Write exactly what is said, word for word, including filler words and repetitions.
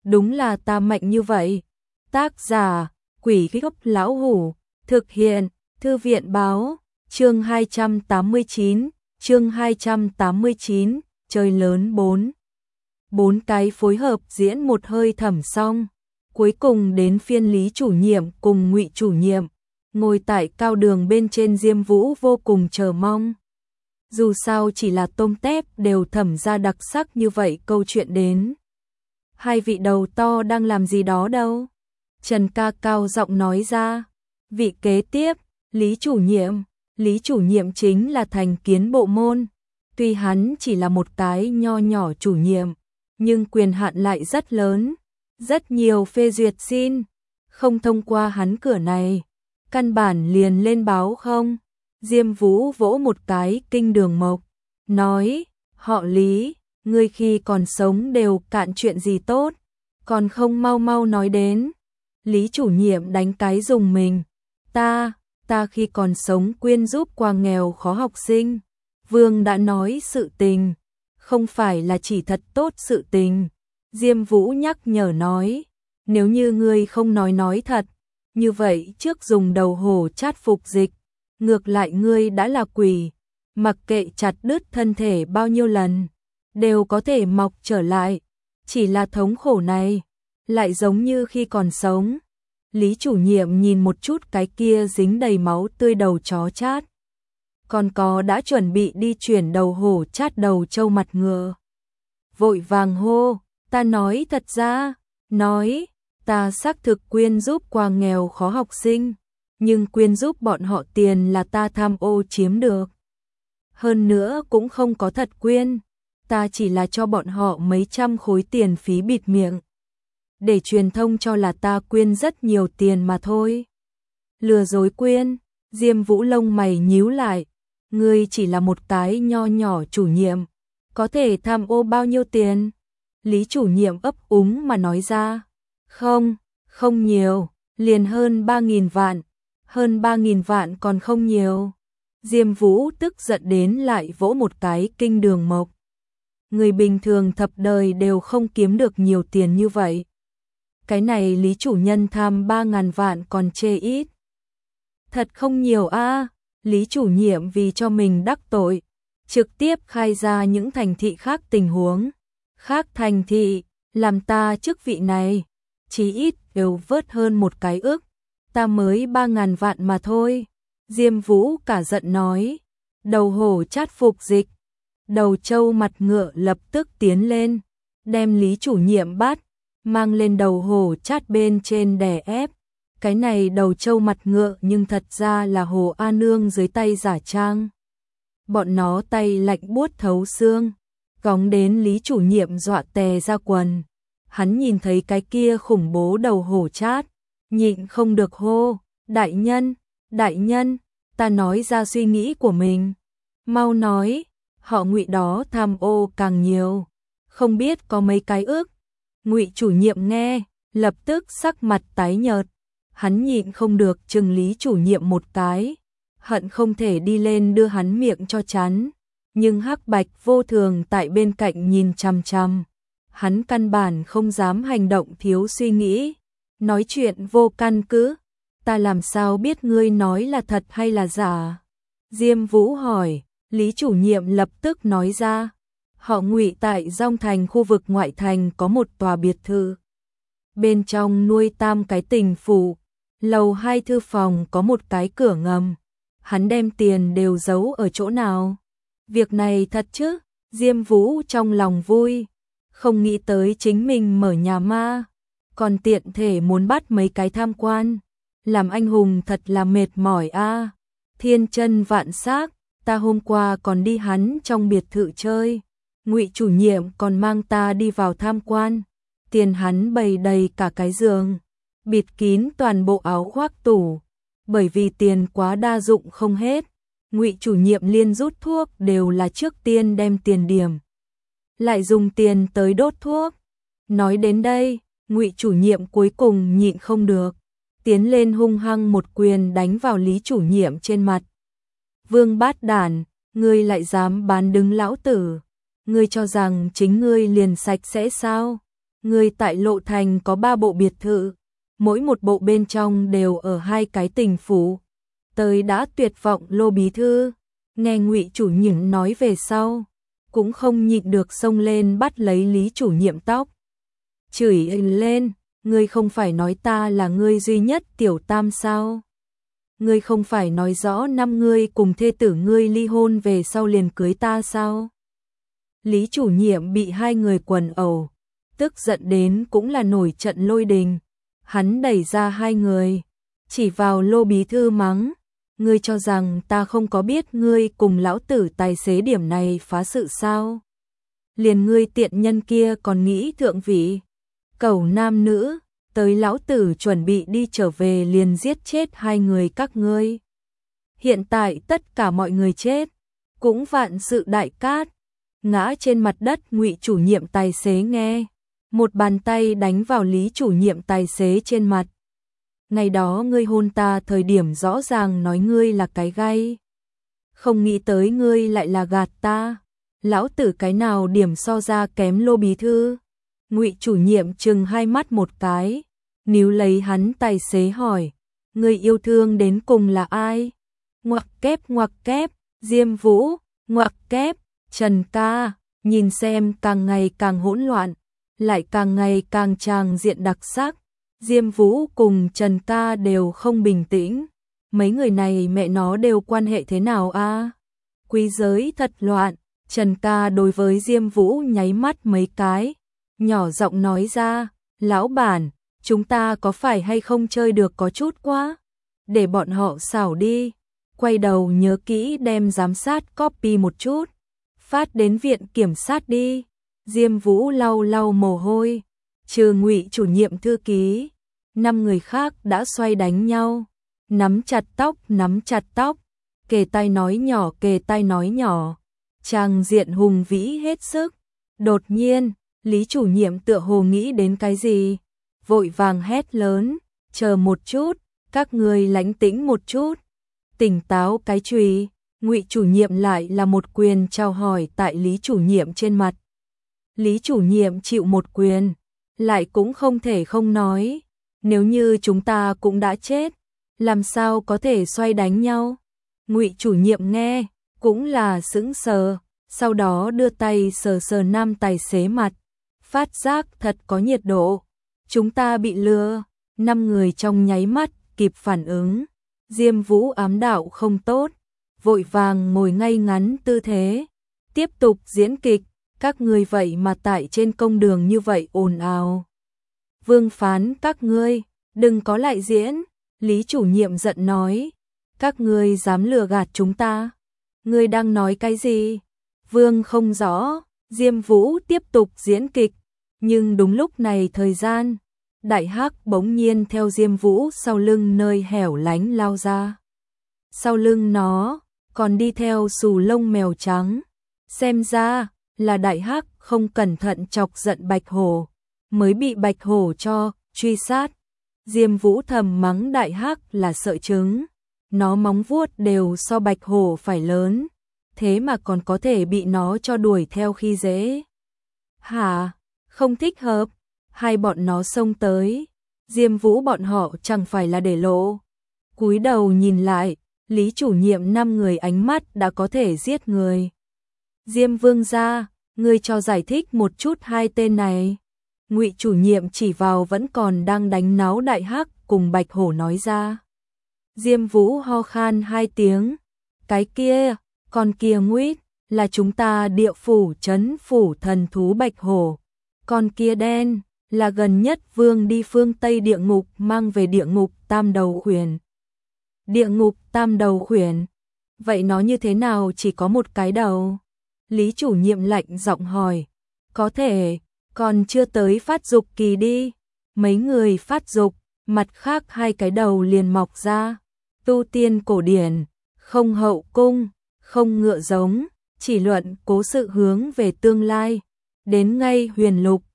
đúng là ta mạnh như vậy. Tác giả, Quỷ Gốc Lão Hủ, thực hiện, Thư viện Báo, chương hai trăm tám mươi chín, chương hai trăm tám mươi chín, chơi lớn bốn. Bốn cái phối hợp diễn một hơi thẩm xong, cuối cùng đến phiên Lý chủ nhiệm cùng Ngụy chủ nhiệm, ngồi tại cao đường bên trên. Diêm Vũ vô cùng chờ mong. Dù sao chỉ là tôm tép đều thẩm ra đặc sắc như vậy. Câu chuyện đến, hai vị đầu to đang làm gì đó đâu? Trần Ca cao giọng nói ra. Vị kế tiếp, Lý chủ nhiệm. Lý chủ nhiệm chính là thành kiến bộ môn. Tuy hắn chỉ là một cái nho nhỏ chủ nhiệm, nhưng quyền hạn lại rất lớn. Rất nhiều phê duyệt xin không thông qua hắn cửa này, căn bản liền lên báo không. Diêm Vũ vỗ một cái kinh đường mộc, nói, họ Lý, ngươi khi còn sống đều cạn chuyện gì tốt, còn không mau mau nói đến. Lý chủ nhiệm đánh cái dùng mình, ta, ta khi còn sống quyên giúp qua nghèo khó học sinh. Vương đã nói sự tình, không phải là chỉ thật tốt sự tình. Diêm Vũ nhắc nhở nói, nếu như ngươi không nói nói thật, như vậy trước dùng đầu hổ chát phục dịch, ngược lại ngươi đã là quỷ, mặc kệ chặt đứt thân thể bao nhiêu lần, đều có thể mọc trở lại, chỉ là thống khổ này, lại giống như khi còn sống. Lý chủ nhiệm nhìn một chút cái kia dính đầy máu tươi đầu chó chát, còn có đã chuẩn bị đi chuyển đầu hổ chát đầu trâu mặt ngựa. Vội vàng hô, ta nói thật ra, nói, ta xác thực quyên giúp qua nghèo khó học sinh, nhưng quyên giúp bọn họ tiền là ta tham ô chiếm được. Hơn nữa cũng không có thật quyên, ta chỉ là cho bọn họ mấy trăm khối tiền phí bịt miệng, để truyền thông cho là ta quyên rất nhiều tiền mà thôi. Lừa dối quyên. Diêm Vũ lông mày nhíu lại, ngươi chỉ là một cái nho nhỏ chủ nhiệm, có thể tham ô bao nhiêu tiền? Lý chủ nhiệm ấp úng mà nói ra, không, không nhiều, liền hơn ba nghìn vạn, hơn ba nghìn vạn còn không nhiều. Diêm Vũ tức giận đến lại vỗ một cái kinh đường mộc. Người bình thường thập đời đều không kiếm được nhiều tiền như vậy. Cái này Lý chủ nhân tham ba ngàn vạn còn chê ít. Thật không nhiều a. Lý chủ nhiệm vì cho mình đắc tội, trực tiếp khai ra những thành thị khác tình huống. Khác thành thị, làm ta chức vị này, chí ít đều vớt hơn một cái ức, ta mới ba ngàn vạn mà thôi. Diêm Vũ cả giận nói, đầu hổ chát phục dịch. Đầu trâu mặt ngựa lập tức tiến lên, đem Lý chủ nhiệm bắt, mang lên đầu hổ chát bên trên đè ép. Cái này đầu trâu mặt ngựa nhưng thật ra là Hồ A Nương dưới tay giả trang. Bọn nó tay lạnh buốt thấu xương, cóng đến Lý chủ nhiệm dọa tè ra quần. Hắn nhìn thấy cái kia khủng bố đầu hổ chát, nhịn không được hô, đại nhân, đại nhân, ta nói ra suy nghĩ của mình. Mau nói, họ Ngụy đó tham ô càng nhiều, không biết có mấy cái ước. Ngụy chủ nhiệm nghe, lập tức sắc mặt tái nhợt. Hắn nhịn không được chừng Lý chủ nhiệm một cái, hận không thể đi lên đưa hắn miệng cho chắn, nhưng Hắc Bạch vô thường tại bên cạnh nhìn chằm chằm, hắn căn bản không dám hành động thiếu suy nghĩ, nói chuyện vô căn cứ, ta làm sao biết ngươi nói là thật hay là giả? Diêm Vũ hỏi. Lý chủ nhiệm lập tức nói ra, họ Ngụy tại Dong Thành khu vực ngoại thành có một tòa biệt thự, bên trong nuôi tam cái tình phụ, lầu hai thư phòng có một cái cửa ngầm, hắn đem tiền đều giấu ở chỗ nào? Việc này thật chứ? Diêm Vũ trong lòng vui, không nghĩ tới chính mình mở nhà ma, còn tiện thể muốn bắt mấy cái tham quan, làm anh hùng thật là mệt mỏi a. Thiên chân vạn xác, ta hôm qua còn đi hắn trong biệt thự chơi, Ngụy chủ nhiệm còn mang ta đi vào tham quan, tiền hắn bày đầy cả cái giường, bịt kín toàn bộ áo khoác tủ, bởi vì tiền quá đa dụng không hết. Ngụy chủ nhiệm liên rút thuốc đều là trước tiên đem tiền điểm, lại dùng tiền tới đốt thuốc. Nói đến đây, Ngụy chủ nhiệm cuối cùng nhịn không được, tiến lên hung hăng một quyền đánh vào Lý chủ nhiệm trên mặt. Vương bát đản, ngươi lại dám bán đứng lão tử, ngươi cho rằng chính ngươi liền sạch sẽ sao? Ngươi tại Lộ Thành có ba bộ biệt thự, mỗi một bộ bên trong đều ở hai cái tình phủ. Tới đã tuyệt vọng Lô bí thư, nghe Ngụy chủ nhiệm nói về sau, cũng không nhịn được xông lên bắt lấy Lý chủ nhiệm tóc. Chửi lên, ngươi không phải nói ta là ngươi duy nhất tiểu tam sao? Ngươi không phải nói rõ năm ngươi cùng thê tử ngươi ly hôn về sau liền cưới ta sao? Lý chủ nhiệm bị hai người quần ẩu, tức giận đến cũng là nổi trận lôi đình. Hắn đẩy ra hai người, chỉ vào Lô bí thư mắng, ngươi cho rằng ta không có biết ngươi cùng lão tử tài xế điểm này phá sự sao? Liền ngươi tiện nhân kia còn nghĩ thượng vị, cẩu nam nữ, tới lão tử chuẩn bị đi trở về liền giết chết hai người các ngươi. Hiện tại tất cả mọi người chết, cũng vạn sự đại cát. Ngã trên mặt đất Ngụy chủ nhiệm tài xế nghe, một bàn tay đánh vào Lý chủ nhiệm tài xế trên mặt. Ngày đó ngươi hôn ta thời điểm rõ ràng nói ngươi là cái gai, không nghĩ tới ngươi lại là gạt ta. Lão tử cái nào điểm so ra kém Lô bí thư? Ngụy chủ nhiệm trừng hai mắt một cái, níu lấy hắn tài xế hỏi, ngươi yêu thương đến cùng là ai? Ngoặc kép ngoặc kép, Diêm Vũ, ngoặc kép, Trần ca, nhìn xem càng ngày càng hỗn loạn, lại càng ngày càng tràng diện đặc sắc. Diêm Vũ cùng Trần ca đều không bình tĩnh, mấy người này mẹ nó đều quan hệ thế nào a? À? Quý giới thật loạn. Trần ca đối với Diêm Vũ nháy mắt mấy cái, nhỏ giọng nói ra, lão bản, chúng ta có phải hay không chơi được có chút quá? Để bọn họ xảo đi, quay đầu nhớ kỹ đem giám sát copy một chút, phát đến viện kiểm sát đi. Diêm Vũ lau lau mồ hôi, trừ Ngụy chủ nhiệm thư ký, năm người khác đã xoay đánh nhau, nắm chặt tóc, nắm chặt tóc, kề tai nói nhỏ, kề tai nói nhỏ. Tràng diện hùng vĩ hết sức. Đột nhiên, Lý chủ nhiệm tựa hồ nghĩ đến cái gì, vội vàng hét lớn, chờ một chút, các người lánh tĩnh một chút, tỉnh táo cái chùy. Ngụy chủ nhiệm lại là một quyền chào hỏi tại Lý chủ nhiệm trên mặt. Lý chủ nhiệm chịu một quyền, lại cũng không thể không nói, nếu như chúng ta cũng đã chết, làm sao có thể xoay đánh nhau? Ngụy chủ nhiệm nghe, cũng là sững sờ, sau đó đưa tay sờ sờ nam tài xế mặt, phát giác thật có nhiệt độ. Chúng ta bị lừa. Năm người trong nháy mắt kịp phản ứng. Diêm Vũ ám đạo không tốt, vội vàng ngồi ngay ngắn tư thế, tiếp tục diễn kịch. Các ngươi vậy mà tại trên công đường như vậy ồn ào. Vương phán các ngươi, đừng có lại diễn. Lý chủ nhiệm giận nói, các ngươi dám lừa gạt chúng ta? Ngươi đang nói cái gì? Vương không rõ. Diêm Vũ tiếp tục diễn kịch, nhưng đúng lúc này thời gian, Đại Hắc bỗng nhiên theo Diêm Vũ sau lưng nơi hẻo lánh lao ra. Sau lưng nó còn đi theo xù lông mèo trắng, xem ra là Đại Hắc không cẩn thận chọc giận Bạch Hổ, mới bị Bạch Hổ cho truy sát. Diêm Vũ thầm mắng Đại Hắc là sợi trứng, nó móng vuốt đều so Bạch Hổ phải lớn, thế mà còn có thể bị nó cho đuổi theo khi dễ. Hả? Không thích hợp. Hai bọn nó xông tới, Diêm Vũ bọn họ chẳng phải là để lộ. Cúi đầu nhìn lại, Lý chủ nhiệm năm người ánh mắt đã có thể giết người. Diêm Vương gia, ngươi cho giải thích một chút hai tên này. Ngụy chủ nhiệm chỉ vào vẫn còn đang đánh náo Đại Hắc cùng Bạch Hổ nói ra. Diêm Vũ ho khan hai tiếng. Cái kia, con kia Nguyết, là chúng ta địa phủ trấn phủ thần thú Bạch Hổ. Con kia đen, là gần nhất Vương đi phương Tây địa ngục mang về địa ngục tam đầu khuyển. Địa ngục tam đầu khuyển? Vậy nó như thế nào chỉ có một cái đầu? Lý chủ nhiệm lạnh giọng hỏi. Có thể, còn chưa tới phát dục kỳ đi. Mấy người phát dục, mặt khác hai cái đầu liền mọc ra. Tu tiên cổ điển, không hậu cung, không ngựa giống, chỉ luận cố sự hướng về tương lai. Đến ngay huyền lục,